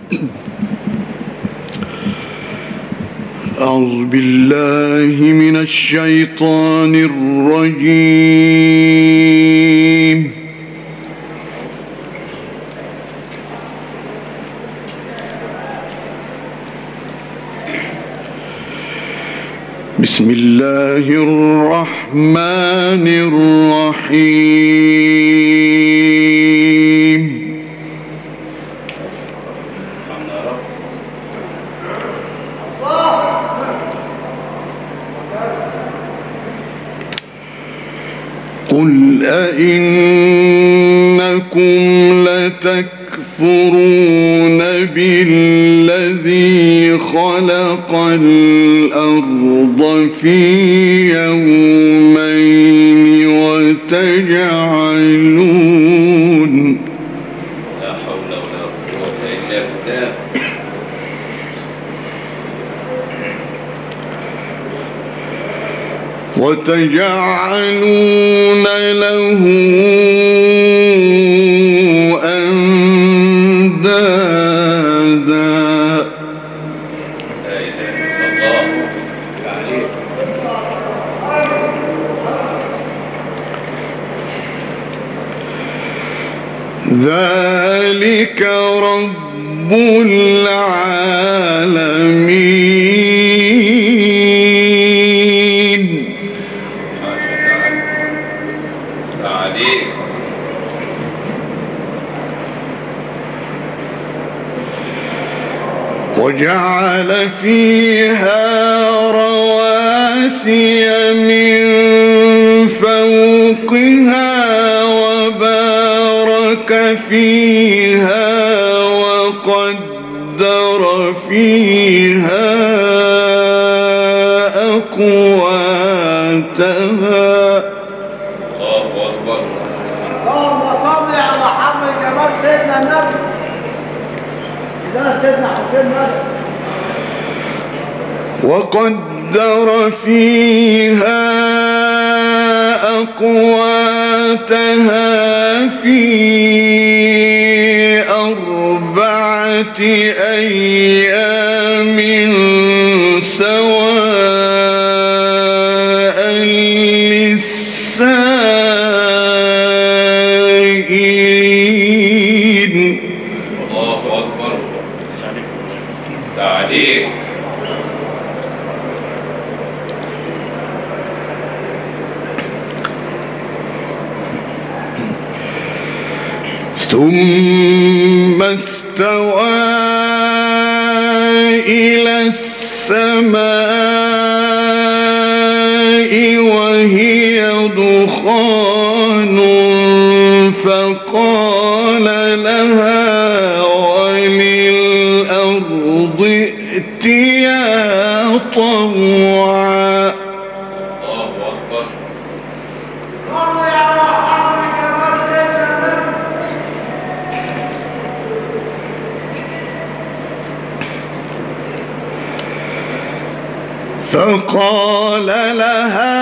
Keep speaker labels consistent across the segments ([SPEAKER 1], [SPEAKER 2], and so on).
[SPEAKER 1] أعوذ بالله من الشيطان الرجيم. بسم الله الرحمن الرحيم. قل أئنكم لتكفرون بالذي خلق الأرض في يومين وتجعلون
[SPEAKER 2] لا حول ولا قوة إلا بالله
[SPEAKER 1] وتجعلون له أندادا.
[SPEAKER 2] لا إله إلا الله.
[SPEAKER 1] ذلك رب العالمين. وجعل فيها رواسي من فوقها وبارك فيها وقدر فيها أقواتها.
[SPEAKER 2] الله أكبر.
[SPEAKER 3] اللهم صل على محمد جمال سيدنا النبي. سيدنا حسين مالك.
[SPEAKER 1] وقدر فيها أقواتها في 4 أيام سواء للسائلين.
[SPEAKER 2] الله أكبر. تعليق.
[SPEAKER 1] ثم استوى إلى السماء وهي دخان فقال لها وللأرض ائتيا طوعا.
[SPEAKER 2] الله أكبر. فقال لها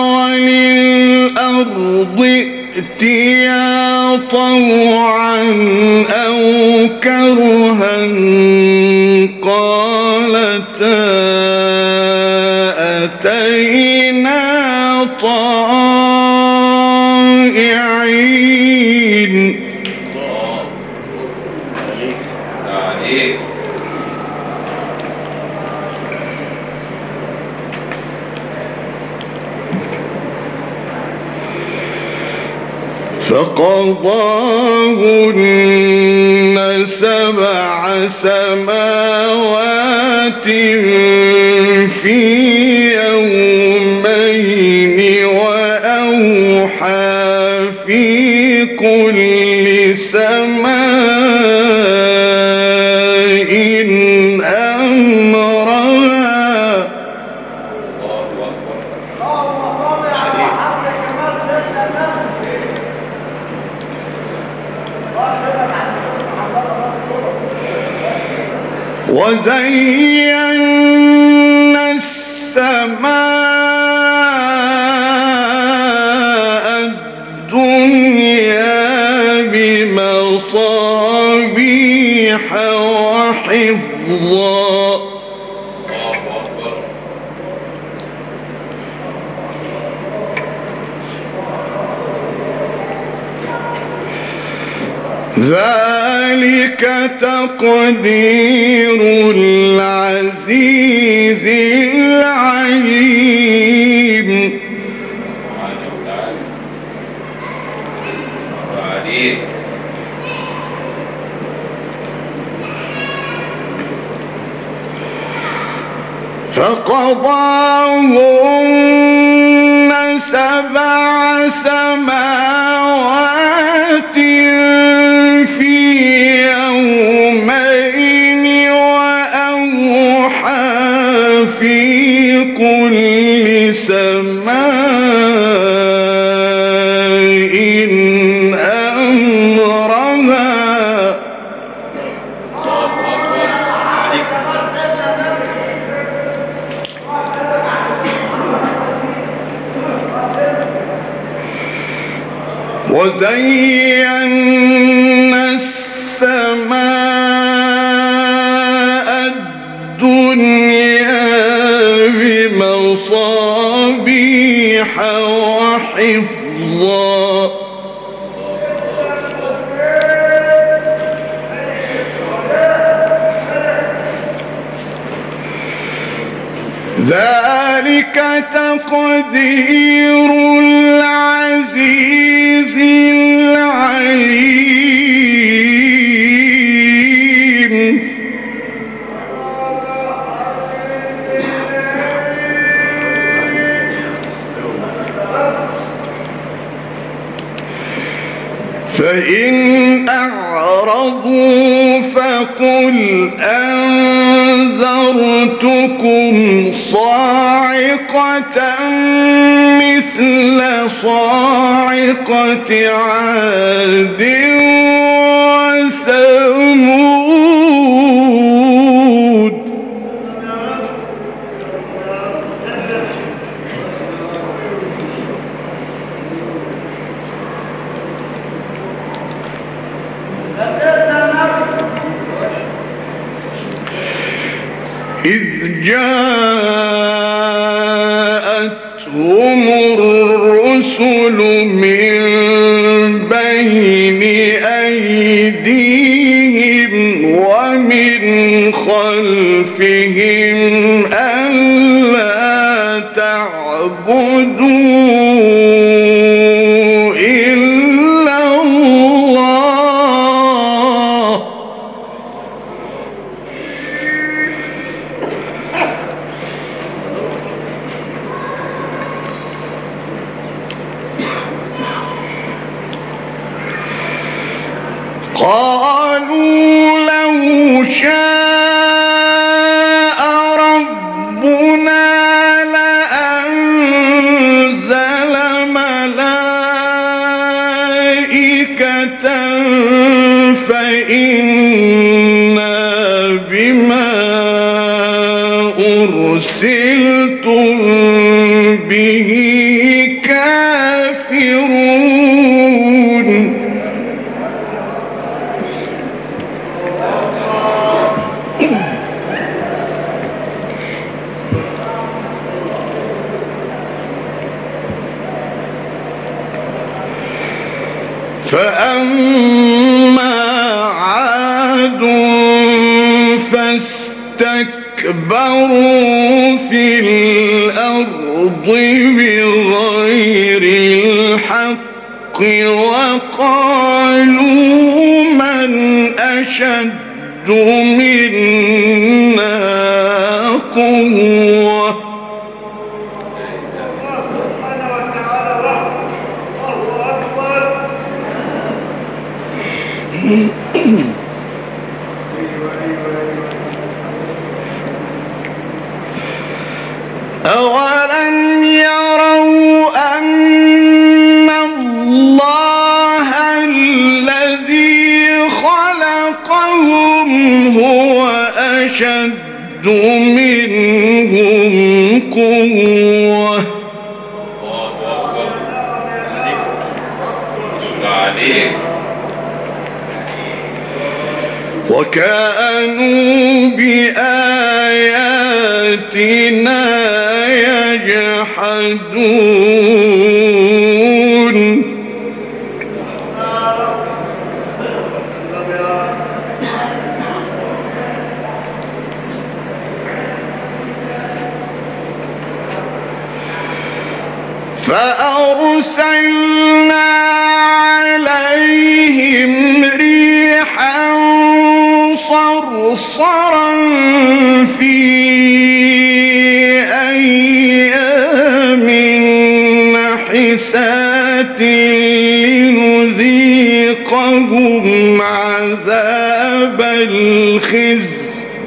[SPEAKER 2] وللأرض ائتيا طوعا أو كرها قالتا أتينا طائعين. الله. تعليق.
[SPEAKER 1] فقضاهن 7 سماوات في يومين وأوحى في كل سماء أمرها.
[SPEAKER 2] الله أكبر.
[SPEAKER 3] اللهم صل على محمد جمال سيدنا النبي.
[SPEAKER 1] وزينا السماء الدنيا بمصابيح وحفظا وحفظا. ذلك تقدير العزيز العليم. فقضاهن 7 سماوات في يومين وأوحى في كل سماء أمرها. وزينا السماء الدنيا بمصابيح وحفظا. ذلك تقدير العزيز العليم. فإن أعرضوا فقل أنذرتكم صاعقة مثل صاعقة عاد وثمود. إذ جاءتهم الرسل من بين أيديهم ومن خلفهم ألا تعبدوا إلا الله قالوا لو شاء ربنا لأنزل ملائكة فإنا بما أرسلتم به كافرون. فأما عاد فاستكبروا في الأرض بغير الحق وقالوا من أشد منا قوة. أولم يروا أن الله الذي خلقهم هو أشد منهم قوة وكانوا بآياتنا يجحدون فأرسلنا عليهم ريحا صرصرا في أيام نحسات لنذيقهم عذاب الخزي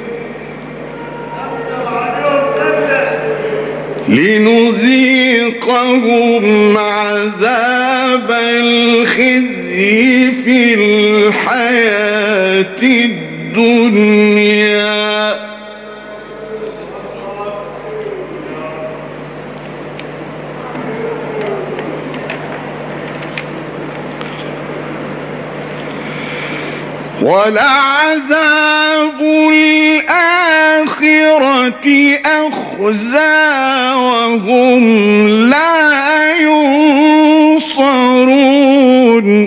[SPEAKER 1] عذاب الخزي في الحياة الدنيا ولعذاب الآخرة أخزى وهم لا ينصرون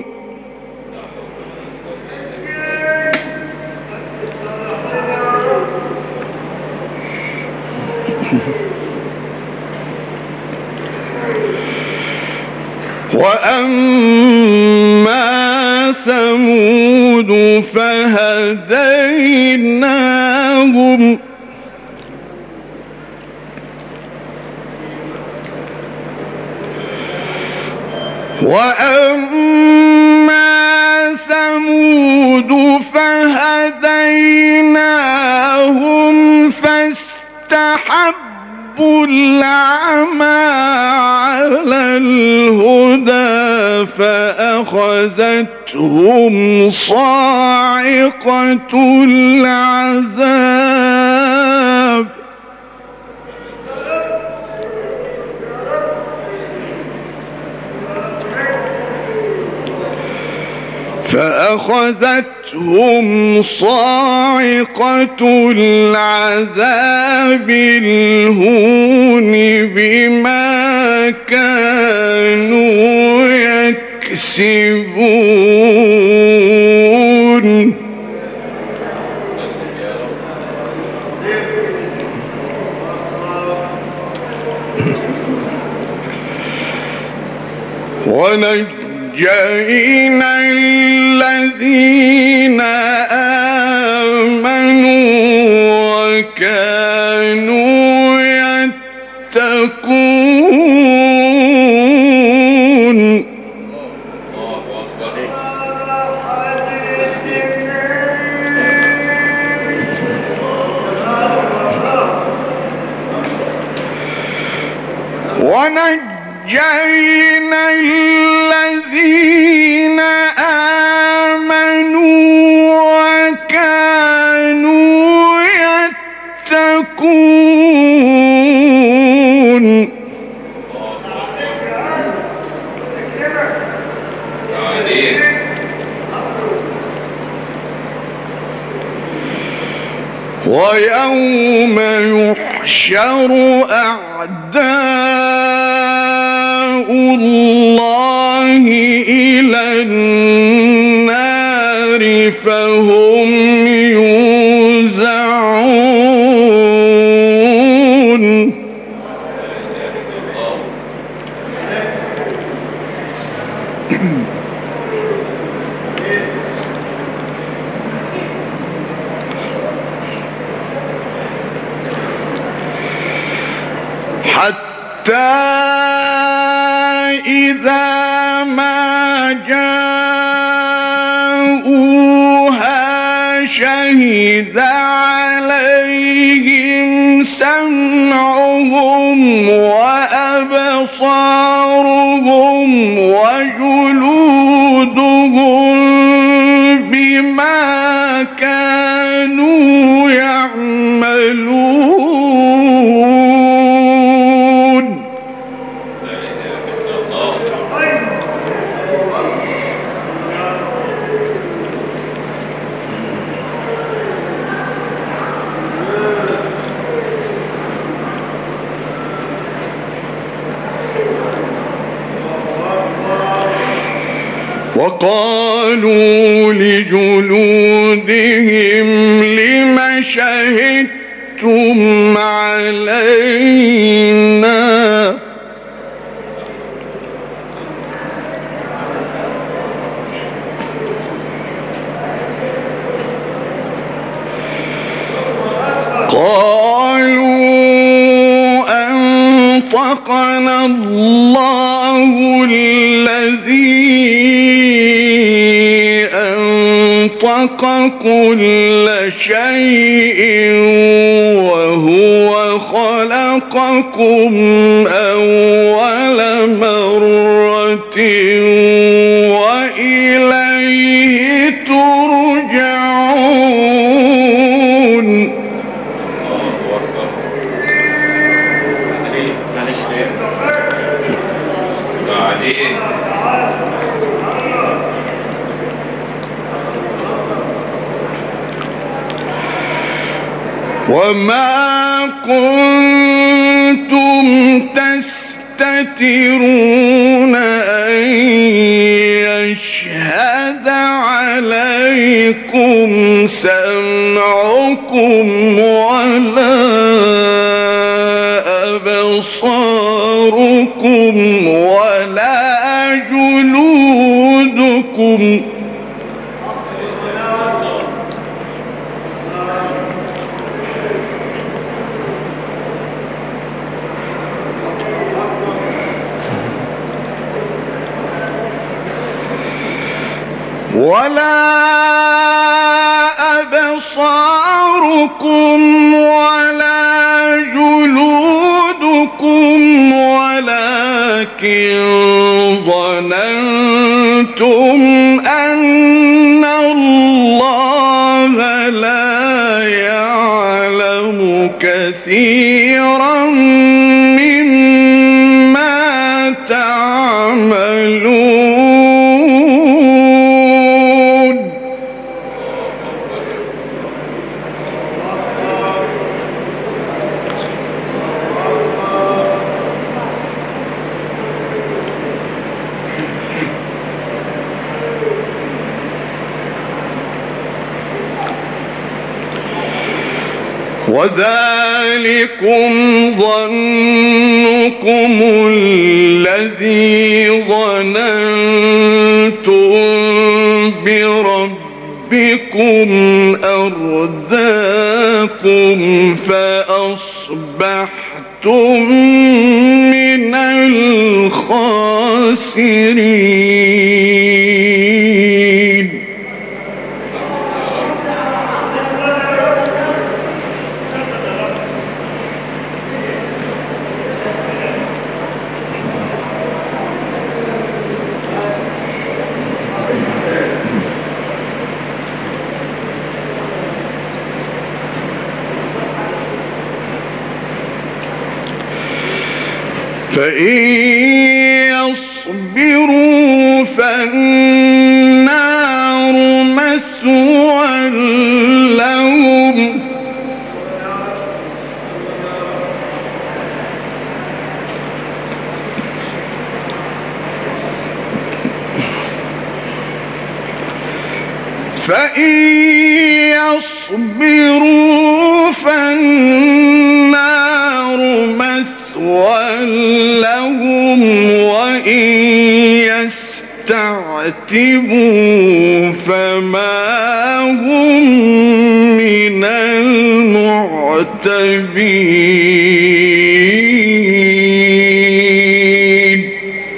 [SPEAKER 1] وأما ثمود فهديناهم فاستحبوا العمى على الهدى فأخذتهم صاعقة العذاب الهون بما كانوا يكسبون ونجينا الذين آمنوا وكانوا يتقون ونجينا الذين آمنوا وكانوا يتقون ويوم يحشر أعداء الله إلى النار فهم يوزعون حتى إذا ما جاءوها شهد عليهم سمعهم وأبصارهم وجلودهم بما كانوا يعملون وقالوا لجلودهم لم شهدتم علينا قالوا أنطقنا الله الذي أنطق كل شيء وهو خلقكم أول مرة وإليه ترجعون. وما كنتم تستترون أن يشهد عليكم سمعكم ولا أبصاركم ولا جلودكم ولا أبصاركم ولا جلودكم ولكن ظننتم أن الله لا يعلم كثيرا مما تعملون. وذلكم ظنكم الذي ظننتم بربكم أرداكم فأصبحتم من الخاسرين. فإن يصبروا فالنار مثوى لهم فإن يصبروا فالنار مثوى لهم وإن يستعتبوا فما هم من المعتبين.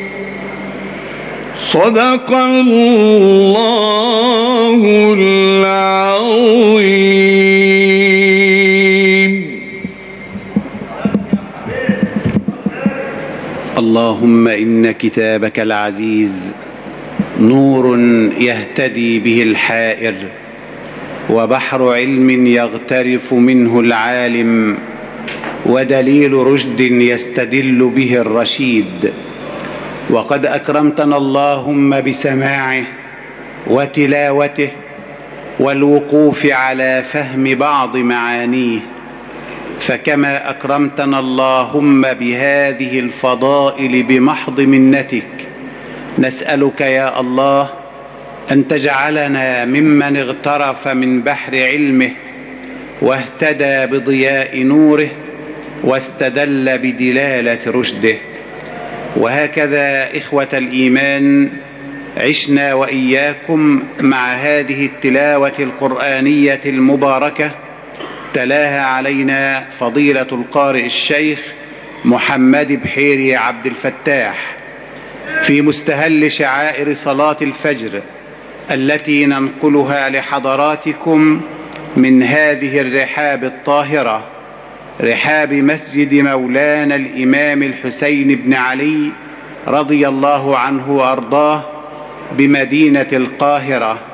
[SPEAKER 1] صدق الله العظيم.
[SPEAKER 4] اللهم إن كتابك العزيز نور يهتدي به الحائر وبحر علم يغترف منه العالم ودليل رشد يستدل به الرشيد. وقد أكرمتنا اللهم بسماعه وتلاوته والوقوف على فهم بعض معانيه، فكما أكرمتنا اللهم بهذه الفضائل بمحض منتك، نسألك يا الله أن تجعلنا ممن اغترف من بحر علمه واهتدى بضياء نوره واستدل بدلالة رشده. وهكذا إخوة الإيمان عشنا وإياكم مع هذه التلاوة القرآنية المباركة تلاها علينا فضيلة القارئ الشيخ محمد بحيري عبد الفتاح في مستهل شعائر صلاة الفجر التي ننقلها لحضراتكم من هذه الرحاب الطاهرة، رحاب مسجد مولانا الإمام الحسين بن علي رضي الله عنه وأرضاه بمدينة القاهرة،